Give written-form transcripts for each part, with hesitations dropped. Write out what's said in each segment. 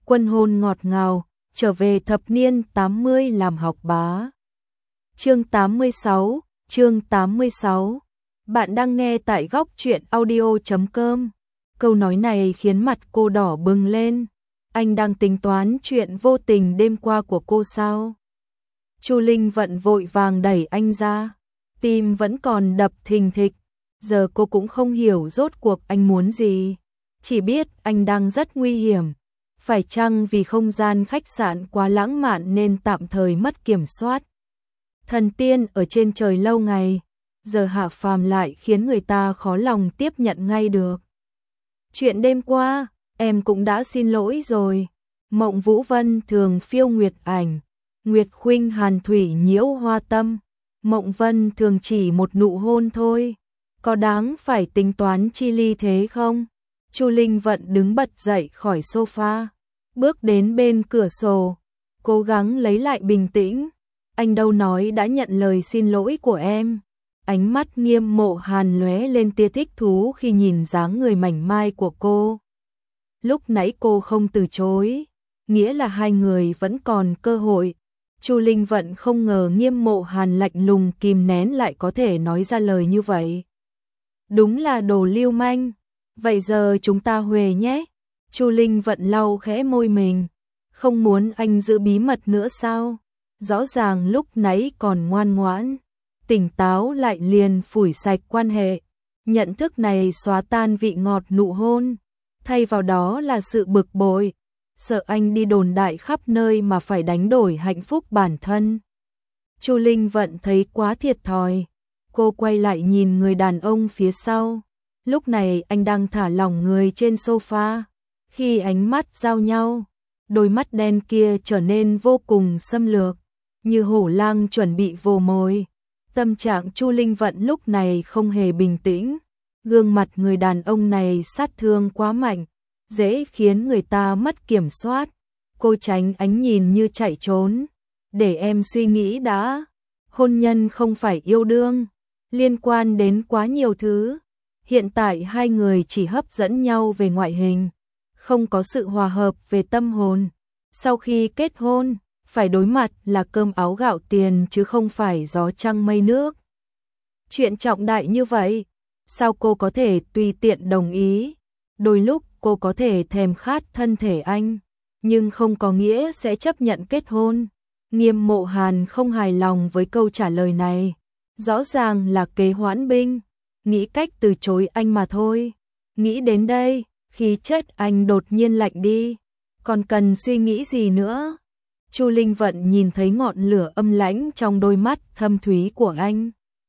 Quân hôn ngọt ngào, trở về thập niên 80 làm học bá. Chương 86, chương 86. Bạn đang nghe tại góc truyện audio.com. Câu nói này khiến mặt cô đỏ bừng lên. Anh đang tính toán chuyện vô tình đêm qua của cô sao? Chu Linh Vận vội vàng đẩy anh ra. Tim vẫn còn đập thình thịch. Giờ cô cũng không hiểu rốt cuộc anh muốn gì. Chỉ biết anh đang rất nguy hiểm. Phải chăng vì không gian khách sạn quá lãng mạn nên tạm thời mất kiểm soát? Thần tiên ở trên trời lâu ngày, giờ hạ phàm lại khiến người ta khó lòng tiếp nhận ngay được. Chuyện đêm qua, em cũng đã xin lỗi rồi. Mộng Vũ Vân thường phiêu nguyệt ảnh, Nguyệt Khuynh hàn thủy nhiễu hoa tâm. Mộng Vân thường chỉ một nụ hôn thôi. Có đáng phải tính toán chi ly thế không? Chu Linh Vận đứng bật dậy khỏi sofa, bước đến bên cửa sổ, cố gắng lấy lại bình tĩnh. Anh đâu nói đã nhận lời xin lỗi của em. Ánh mắt Nghiêm Mộ Hàn lóe lên tia thích thú khi nhìn dáng người mảnh mai của cô. Lúc nãy cô không từ chối, nghĩa là hai người vẫn còn cơ hội. Chu Linh Vận không ngờ Nghiêm Mộ Hàn lạnh lùng kìm nén lại có thể nói ra lời như vậy. Đúng là đồ lưu manh. Vậy giờ chúng ta huề nhé. Chu Linh Vận lau khẽ môi mình. Không muốn anh giữ bí mật nữa sao? Rõ ràng lúc nãy còn ngoan ngoãn, tỉnh táo lại liền phủi sạch quan hệ. Nhận thức này xóa tan vị ngọt nụ hôn, thay vào đó là sự bực bội, sợ anh đi đồn đại khắp nơi mà phải đánh đổi hạnh phúc bản thân. Chu Linh Vận thấy quá thiệt thòi, cô quay lại nhìn người đàn ông phía sau. Lúc này anh đang thả lỏng người trên sofa. Khi ánh mắt giao nhau, đôi mắt đen kia trở nên vô cùng xâm lược, như hổ lang chuẩn bị vồ mồi. Tâm trạng Chu Linh Vận lúc này không hề bình tĩnh. Gương mặt người đàn ông này sát thương quá mạnh, dễ khiến người ta mất kiểm soát. Cô tránh ánh nhìn như chạy trốn. Để em suy nghĩ đã. Hôn nhân không phải yêu đương, liên quan đến quá nhiều thứ. Hiện tại hai người chỉ hấp dẫn nhau về ngoại hình, không có sự hòa hợp về tâm hồn. Sau khi kết hôn, phải đối mặt là cơm áo gạo tiền chứ không phải gió trăng mây nước. Chuyện trọng đại như vậy, sao cô có thể tùy tiện đồng ý? Đôi lúc cô có thể thèm khát thân thể anh, nhưng không có nghĩa sẽ chấp nhận kết hôn. Nghiêm Mộ Hàn không hài lòng với câu trả lời này. Rõ ràng là kế hoãn binh, nghĩ cách từ chối anh mà thôi. Nghĩ đến đây, khí chất anh đột nhiên lạnh đi. Còn cần suy nghĩ gì nữa? Chu Linh Vận nhìn thấy ngọn lửa âm lãnh trong đôi mắt thâm thúy của anh.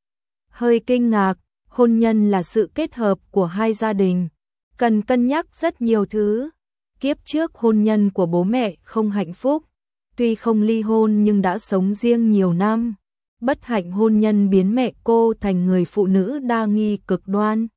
Hơi kinh ngạc, hôn nhân là sự kết hợp của hai gia đình, cần cân nhắc rất nhiều thứ. Kiếp trước hôn nhân của bố mẹ không hạnh phúc, tuy không ly hôn nhưng đã sống riêng nhiều năm. Bất hạnh hôn nhân biến mẹ cô thành người phụ nữ đa nghi cực đoan,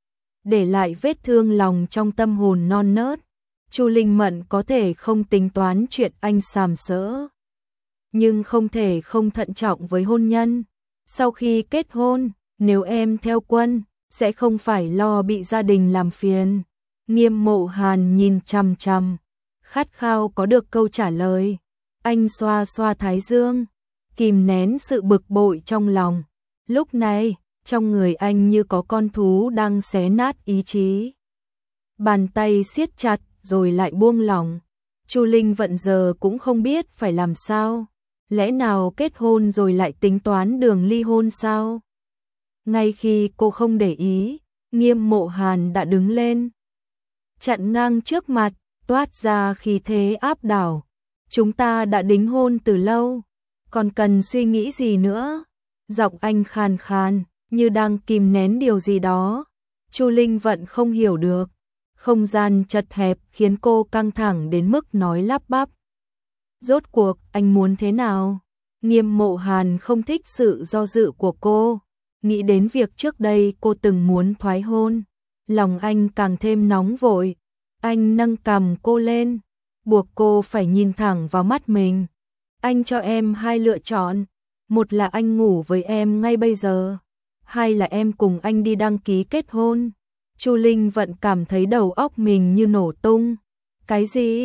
để lại vết thương lòng trong tâm hồn non nớt. Chu Linh Mận có thể không tính toán chuyện anh sàm sỡ, nhưng không thể không thận trọng với hôn nhân. Sau khi kết hôn, nếu em theo quân, sẽ không phải lo bị gia đình làm phiền. Nghiêm Mộ Hàn nhìn chằm chằm, khát khao có được câu trả lời. Anh xoa xoa thái dương, kìm nén sự bực bội trong lòng. Lúc này, trong người anh như có con thú đang xé nát ý chí. Bàn tay siết chặt rồi lại buông lỏng. Chu Linh Vận giờ cũng không biết phải làm sao. Lẽ nào kết hôn rồi lại tính toán đường ly hôn sao? Ngay khi cô không để ý, Nghiêm Mộ Hàn đã đứng lên, chặn ngang trước mặt, toát ra khí thế áp đảo. Chúng ta đã đính hôn từ lâu, còn cần suy nghĩ gì nữa? Giọng anh khàn khàn, như đang kìm nén điều gì đó. Chu Linh Vận không hiểu được. Không gian chật hẹp khiến cô căng thẳng đến mức nói lắp bắp. Rốt cuộc anh muốn thế nào? Nghiêm Mộ Hàn không thích sự do dự của cô. Nghĩ đến việc trước đây cô từng muốn thoái hôn, lòng anh càng thêm nóng vội. Anh nâng cằm cô lên, buộc cô phải nhìn thẳng vào mắt mình. Anh cho em hai lựa chọn. Một là anh ngủ với em ngay bây giờ, hai là em cùng anh đi đăng ký kết hôn. Chu Linh Vận cảm thấy đầu óc mình như nổ tung. Cái gì?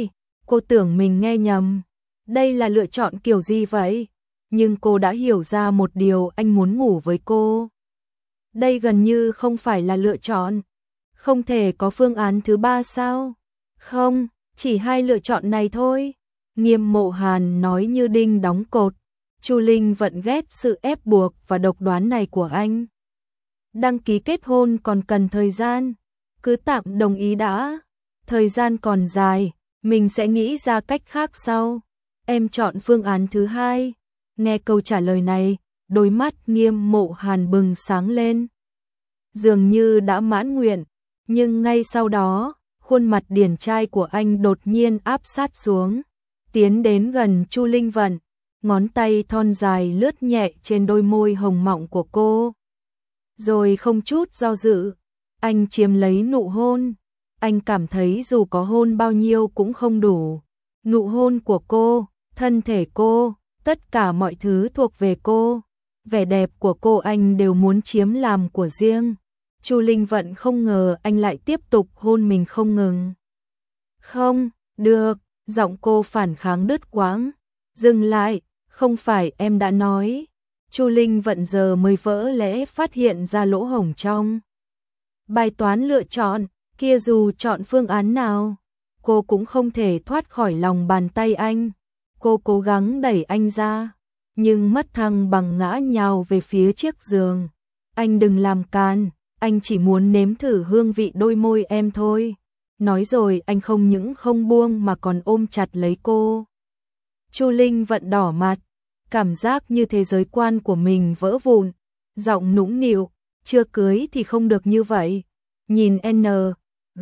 Cô tưởng mình nghe nhầm. Đây là lựa chọn kiểu gì vậy? Nhưng cô đã hiểu ra một điều, anh muốn ngủ với cô. Đây gần như không phải là lựa chọn. Không thể có phương án thứ ba sao? Không, chỉ hai lựa chọn này thôi. Nghiêm Mộ Hàn nói như đinh đóng cột. Chu Linh vẫn ghét sự ép buộc và độc đoán này của anh. Đăng ký kết hôn còn cần thời gian. Cứ tạm đồng ý đã. Thời gian còn dài, mình sẽ nghĩ ra cách khác sau. Em chọn phương án thứ hai. Nghe câu trả lời này, đôi mắt Nghiêm Mộ Hàn bừng sáng lên. Dường như đã mãn nguyện, nhưng ngay sau đó, khuôn mặt điển trai của anh đột nhiên áp sát xuống, tiến đến gần Chu Linh Vận, ngón tay thon dài lướt nhẹ trên đôi môi hồng mọng của cô. Rồi không chút do dự, anh chiếm lấy nụ hôn. Anh cảm thấy dù có hôn bao nhiêu cũng không đủ. Nụ hôn của cô, thân thể cô, tất cả mọi thứ thuộc về cô. Vẻ đẹp của cô anh đều muốn chiếm làm của riêng. Chu Linh Vận không ngờ anh lại tiếp tục hôn mình không ngừng. Không, được, giọng cô phản kháng đứt quãng. Dừng lại, không phải em đã nói. Chu Linh Vận giờ mới vỡ lẽ phát hiện ra lỗ hổng trong bài toán lựa chọn, kia dù chọn phương án nào, cô cũng không thể thoát khỏi lòng bàn tay anh. Cô cố gắng đẩy anh ra, nhưng mất thăng bằng ngã nhào về phía chiếc giường. Anh đừng làm can, anh chỉ muốn nếm thử hương vị đôi môi em thôi. Nói rồi anh không những không buông mà còn ôm chặt lấy cô. Chu Linh Vận đỏ mặt, cảm giác như thế giới quan của mình vỡ vụn, giọng nũng nịu, chưa cưới thì không được như vậy. Nhìn N, G,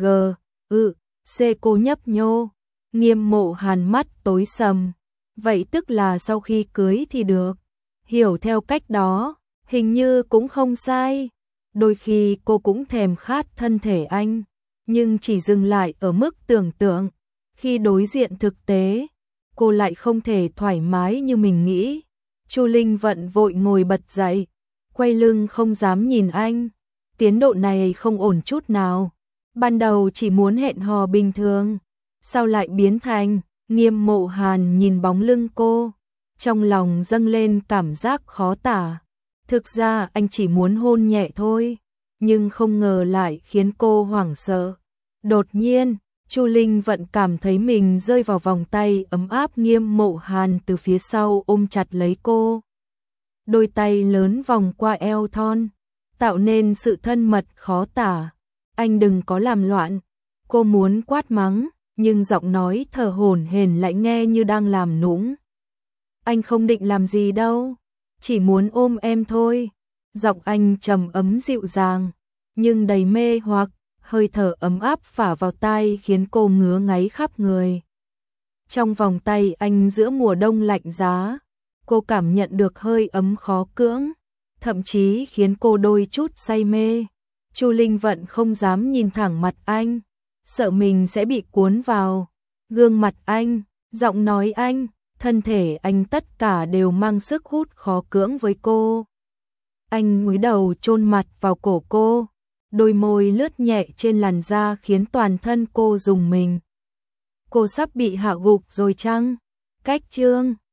C cô nhấp nhô. Nghiêm Mộ Hàn mắt tối sầm. Vậy tức là sau khi cưới thì được. Hiểu theo cách đó, hình như cũng không sai. Đôi khi cô cũng thèm khát thân thể anh, nhưng chỉ dừng lại ở mức tưởng tượng. Khi đối diện thực tế, cô lại không thể thoải mái như mình nghĩ. Chu Linh Vận vội ngồi bật dậy, quay lưng không dám nhìn anh. Tiến độ này không ổn chút nào. Ban đầu chỉ muốn hẹn hò bình thường, sau lại biến thành. Nghiêm Mộ Hàn nhìn bóng lưng cô, trong lòng dâng lên cảm giác khó tả. Thực ra anh chỉ muốn hôn nhẹ thôi, nhưng không ngờ lại khiến cô hoảng sợ. Đột nhiên, Chu Linh Vận cảm thấy mình rơi vào vòng tay ấm áp Nghiêm Mộ Hàn từ phía sau ôm chặt lấy cô. Đôi tay lớn vòng qua eo thon, tạo nên sự thân mật khó tả. Anh đừng có làm loạn, cô muốn quát mắng, nhưng giọng nói thở hổn hển lại nghe như đang làm nũng. Anh không định làm gì đâu, chỉ muốn ôm em thôi. Giọng anh trầm ấm dịu dàng, nhưng đầy mê hoặc, hơi thở ấm áp phả vào tai khiến cô ngứa ngáy khắp người. Trong vòng tay anh giữa mùa đông lạnh giá, cô cảm nhận được hơi ấm khó cưỡng, thậm chí khiến cô đôi chút say mê. Chu Linh Vận không dám nhìn thẳng mặt anh, sợ mình sẽ bị cuốn vào. Gương mặt anh, giọng nói anh, thân thể anh tất cả đều mang sức hút khó cưỡng với cô. Anh cúi đầu chôn mặt vào cổ cô, đôi môi lướt nhẹ trên làn da khiến toàn thân cô rùng mình. Cô sắp bị hạ gục rồi chăng? Cách chương